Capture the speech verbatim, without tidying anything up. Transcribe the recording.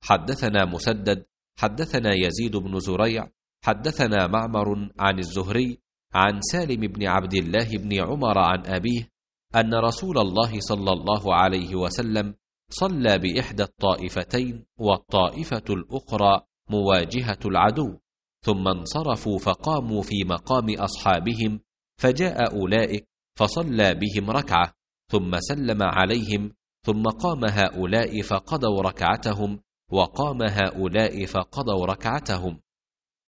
حدثنا مسدد حدثنا يزيد بن زريع حدثنا معمر عن الزهري عن سالم بن عبد الله بن عمر عن أبيه أن رسول الله صلى الله عليه وسلم صلى بإحدى الطائفتين والطائفة الأخرى مواجهة العدو، ثم انصرفوا فقاموا في مقام أصحابهم، فجاء أولئك فصلى بهم ركعة ثم سلم عليهم، ثم قام هؤلاء فقضوا ركعتهم وقام هؤلاء فقضوا ركعتهم،